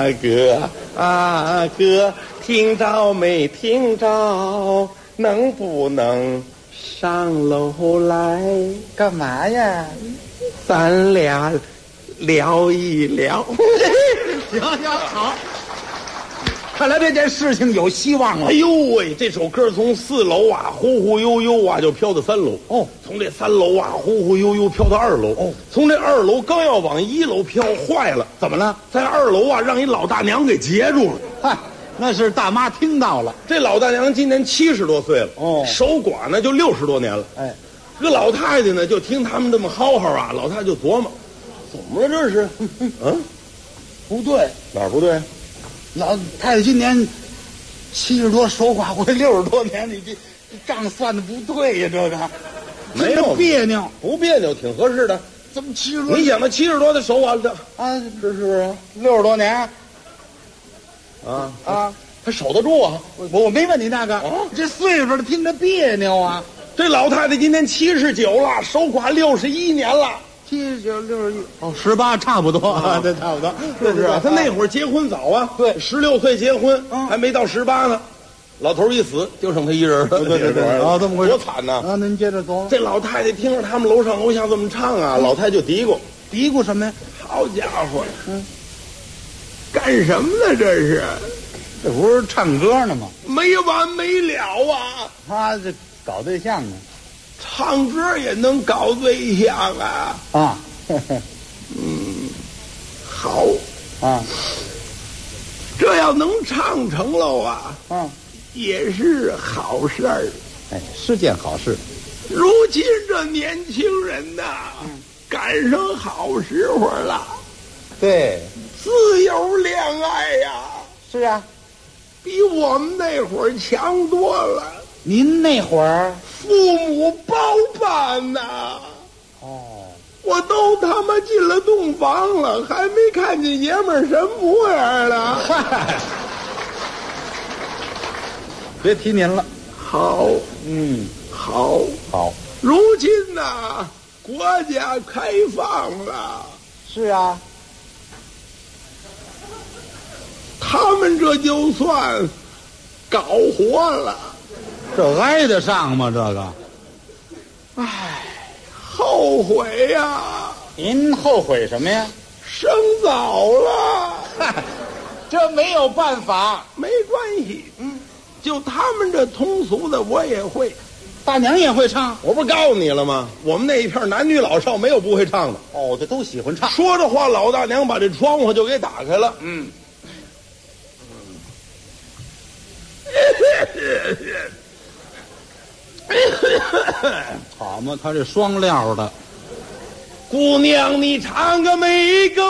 哥听着没听着？能不能上楼来？ 干嘛呀？ 咱俩聊一聊。 行，好。看来这件事情有希望了。 哎呦喂，这首歌从4楼啊，忽忽悠悠啊，就飘到3楼。从这3楼啊，忽忽悠悠飘到2楼。从这2楼刚要往1楼飘，坏了， 怎么了？ 在2楼啊，让一老大娘给截住了。 嗨，那是大妈听到了。 这老大娘今年70多岁了，守寡呢就60多年了。这个老太太呢，就听他们这么嚎嚎啊，老太太就琢磨，怎么了这是？ 不对， 哪儿不对？ 老太太今年70多，守寡会60多年，你这账算的不对呀，这个没有别扭， 不别扭，挺合适的。 怎么70多？ 你想他70多的守寡的啊， 这是不是 60多年？ 他守得住啊！ 我没问你那个，这岁数的听着别扭啊。 这老太太今年79了，守寡61年了。 79、61 18差不多，这差不多， 是不是？他那会儿结婚早啊，对，16岁结婚，还没到18呢。老头一死，就剩他一人了。 对，这么回事， 多惨呐！ 您接着走。 这老太太听着他们楼上楼下这么唱啊，老太太就嘀咕什么呀？ 好家伙，干什么呢？这是？ 这不是唱歌呢吗？ 没完没了啊！ 他这搞对象呢。 唱歌也能搞对象啊！好啊， 这要能唱成了啊，也是好事儿。 是件好事。 如今这年轻人呐，赶上好时候了。 对， 自由恋爱呀。 是啊， 比我们那会儿强多了。 您那会儿父母包办呐，我都他妈进了洞房了，还没看见爷们儿什么模样呢。 嗨，别提您了。 好，好。如今呐，国家开放了。 是啊， 他们这就算搞活了。 这挨得上吗？这个， 后悔呀！ 您后悔什么呀？ 生早了。 嗨，这没有办法， 没关系。就他们这通俗的我也会。 大娘也会唱， 我不是告诉你了吗？我们那一片男女老少没有不会唱的。 这都喜欢唱。 说着话，老大娘把这窗户就给打开了。 好嘛，他这双料的。 姑娘，你唱个没够，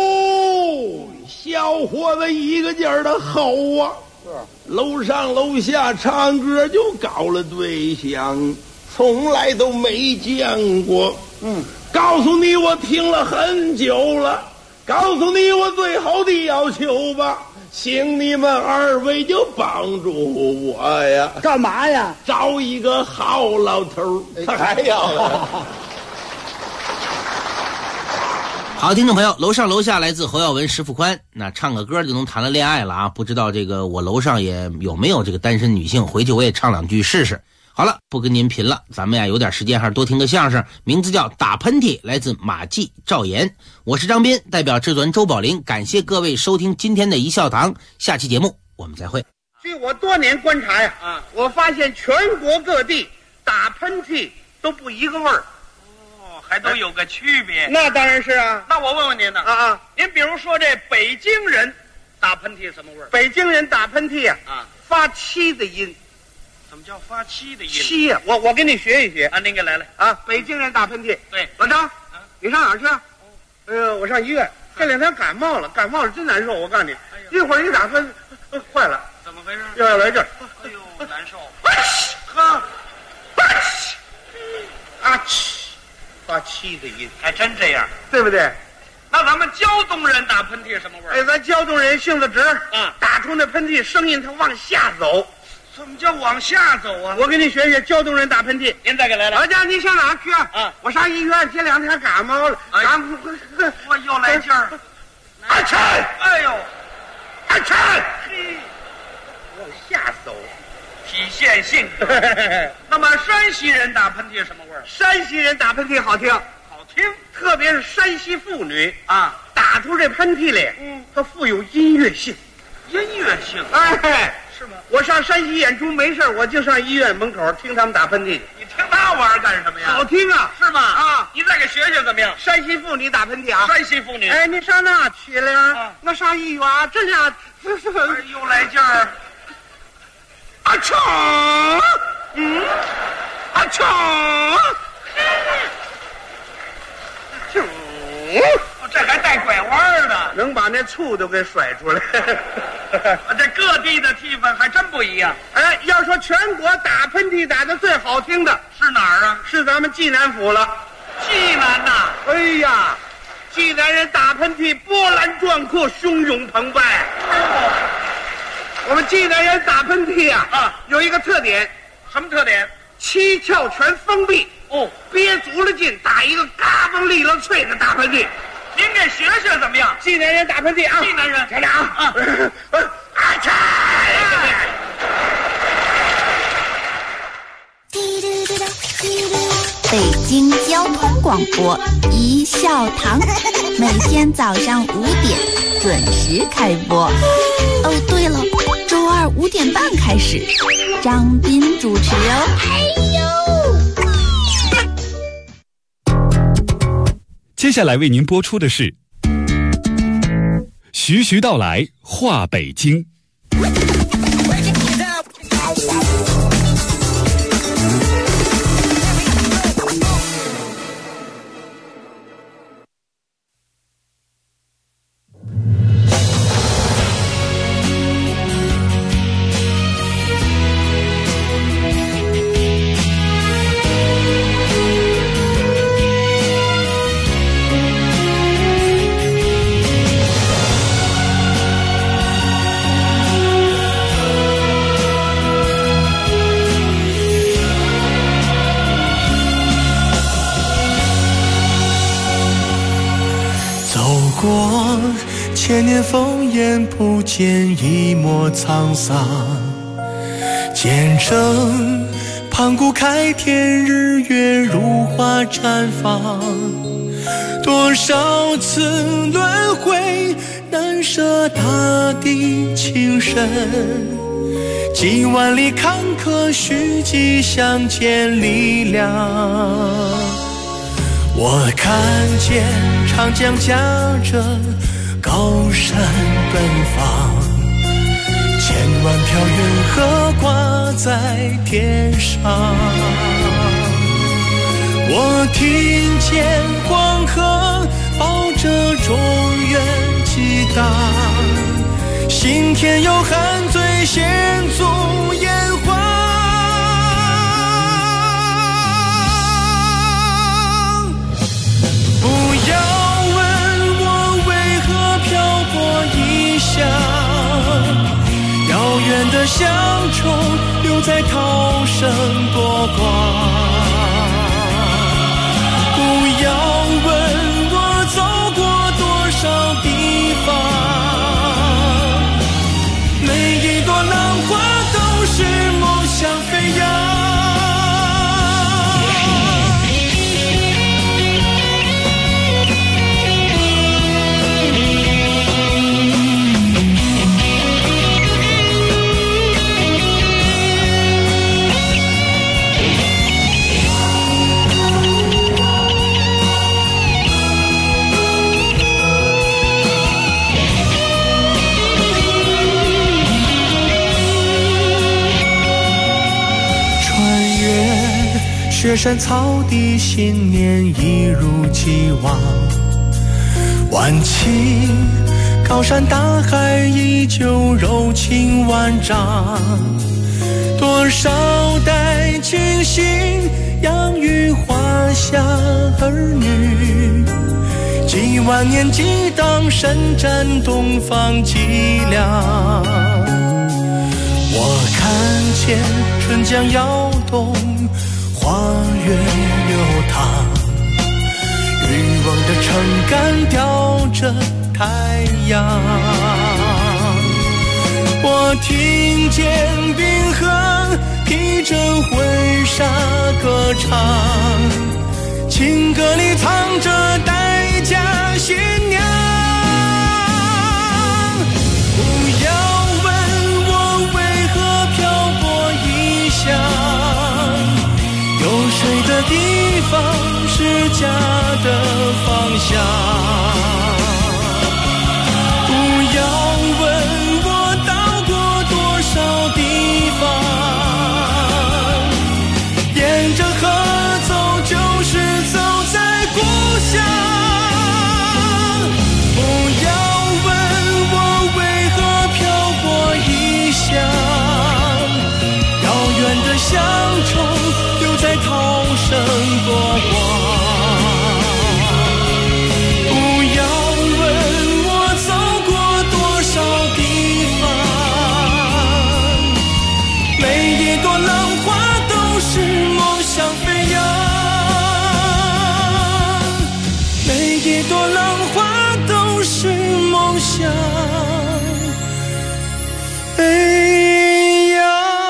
小伙子一个劲儿的吼啊！楼上楼下唱歌就搞了对象，从来都没见过。告诉你，我听了很久了。告诉你，我最后的要求吧，请你们2位就帮助我呀！ 干嘛呀？ 找一个好老头，他还要呢。 好，听众朋友，楼上楼下来自侯耀文、石富宽，那唱个歌就能谈了恋爱了啊！不知道这个我楼上也有没有这个单身女性，回去我也唱2句试试。好了，不跟您贫了，咱们呀有点时间还是多听个相声，名字叫《打喷嚏》，来自马季、赵岩。我是张斌，代表制作人周宝林，感谢各位收听今天的一笑堂，下期节目我们再会。 据我多年观察呀，我发现全国各地打喷嚏都不一个味儿。 哦，还都有个区别。 那当然是啊。 那我问问您呢？ 啊， 您比如说这北京人打喷嚏什么味儿？ 北京人打喷嚏啊，发七的音。 怎么叫发七的音？ 七呀，我跟你学一学啊，您给来。 啊，北京人打喷嚏。 对， 老张，你上哪儿去？我上医院。这2天感冒了真难受。我告诉你，一会儿一打喷，坏了。 怎么回事？ 要来劲儿。 哎呦，难受。 呵，啊嚏，发七的音， 还真这样， 对不对？ 那咱们胶东人打喷嚏什么味儿？ 哎，咱胶东人性子直啊，打出那喷嚏声音它往下走。 怎么叫往下走啊？ 我给你学学胶东人打喷嚏。 您再给来。 老家，你上哪儿去啊？我上医院，这2天感冒了。 我又来劲儿。 阿碜！ 哎呦， 阿碜！ 嘿， 往下走， 体现性格。那么山西人打喷嚏什么味儿？ 山西人打喷嚏好听， 好听， 特别是山西妇女啊， 打出这喷嚏来，它富有音乐性。 音乐性？ 哎。 是吗？ 我上山西演出没事，我就上医院门口听他们打喷嚏。 你听那玩意儿干什么呀？ 好听啊， 是吗？ 啊， 你再给学学怎么样？ 山西妇女打喷嚏啊！ 山西妇女。 哎，你上哪去了？我上医院，这下又来劲儿。 阿碜，阿碜， 这还带拐弯呢， 能把那醋都给甩出来。 这各地的气氛还真不一样。 哎，要说全国打喷嚏打得最好听的是哪儿啊？ 是咱们济南府了。 济南呐， 哎呀，济南人打喷嚏波澜壮阔，汹涌澎湃。我们济南人打喷嚏有一个特点。 什么特点 ？7窍全封闭。 哦， 憋足了劲，打一个嘎嘣利了脆的大喷嚏。 您给学学怎么样？ 济南人打喷嚏啊！ 济南人， 瞧瞧啊！阿碜！ 北京交通广播一笑堂，每天早上5点准时开播。哦，对了，周二5点半开始，张斌主持哦。 接下来为您播出的是徐徐道来话北京。 千年烽烟不见一抹沧桑，见证盘古开天，日月如花绽放。多少次轮回，难舍大地情深。几万里坎坷，虚迹相见力量。我看见长江夹着高山奔放，1000万条云河挂在天上。我听见黄河抱着中原激荡，心田有汉醉先祖炎黄。不要问我为何漂泊异乡，遥远的乡愁留在涛声波光。不要问我走过多少地方，每一朵浪花都是梦想飞扬。 河山草地，新年一如既往。晚晴，高山大海依旧柔情万丈。多少代亲信养育华夏儿女，几万年激荡，神战东方脊梁。我看见春江摇动，花月流淌，渔翁的撑杆吊着太阳。我听见滨河披着婚纱歌唱，情歌里藏着待嫁新娘。不要问我为何漂泊异乡，有水的地方是家的方向。不要问我到过多少地方，沿着河走就是走在故乡。不要问我为何漂泊异乡，遥远的乡愁留在涛声波光。一朵浪花都是梦想飞扬。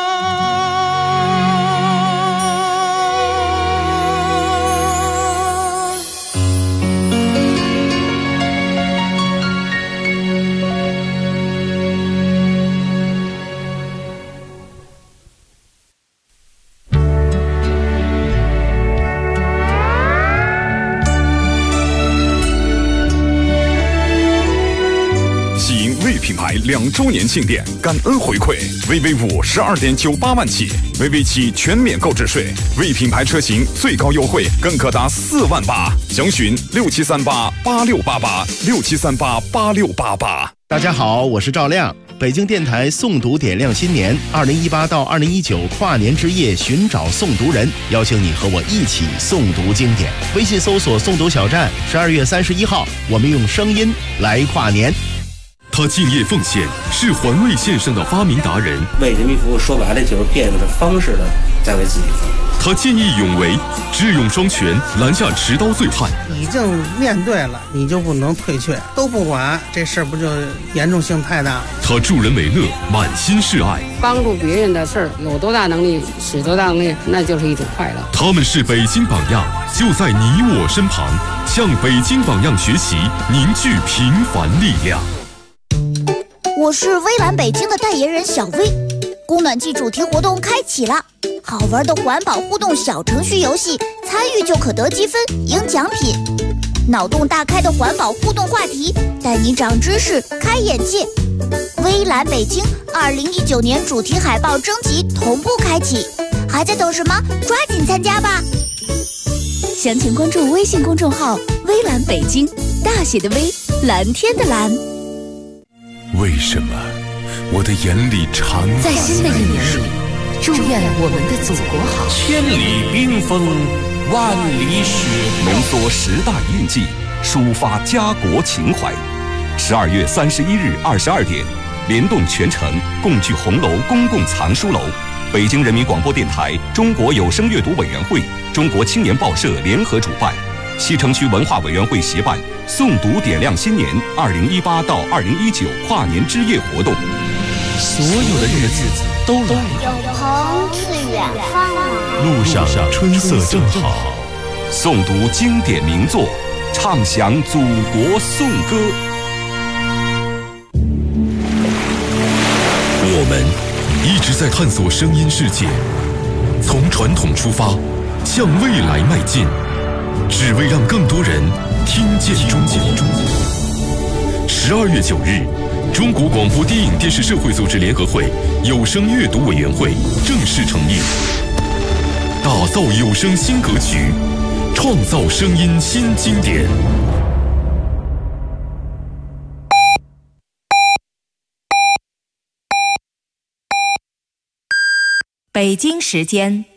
品牌2周年庆典感恩回馈 ，VV5 12.98万起 ，VV7 全免购置税，为品牌车型最高优惠更可达4万8，详询67388688，67388688。 大家好，我是赵亮。北京电台诵读点亮新年，2018到2019跨年之夜，寻找诵读人，邀请你和我一起诵读经典。微信搜索诵读小站，12月31号，我们用声音来跨年。 他敬业奉献，是环卫线上的发明达人。 为人民服务，说白了就是变着方式的在为自己服务。 他见义勇为，智勇双全，拦下持刀罪犯。 已经面对了，你就不能退却，都不管，这事儿不就严重性太大了？ 他助人为乐，满心是爱。 帮助别人的事儿，有多大能力使多大能力，那就是一种快乐。 他们是北京榜样，就在你我身旁，向北京榜样学习，凝聚平凡力量。 我是微蓝北京的代言人小薇，供暖季主题活动开启了，好玩的环保互动小程序游戏，参与就可得积分赢奖品。脑洞大开的环保互动话题，带你长知识开眼界。微蓝北京2019年主题海报征集同步开启，还在等什么？抓紧参加吧！详情关注微信公众号微蓝北京，大写的微，蓝天的蓝。 为什么我的眼里常在新的一年里，祝愿我们的祖国好。 千里冰封，万里雪浓缩10大印记，抒发家国情怀。12月31日22点，联动全城共聚红楼公共藏书楼，北京人民广播电台、中国有声阅读委员会、中国青年报社联合主办，西城区文化委员会协办诵读点亮新年2018到2019跨年之夜活动。 所有的日子都来了， 有朋自远方来， 路上春色正好， 诵读经典名作，唱响祖国颂歌。 我们一直在探索声音世界，从传统出发，向未来迈进，只为让更多人听见中国。12月9日，中国广播电影电视社会组织联合会有声阅读委员会正式成立。 打造有声新歌曲，创造声音新经典。 北京时间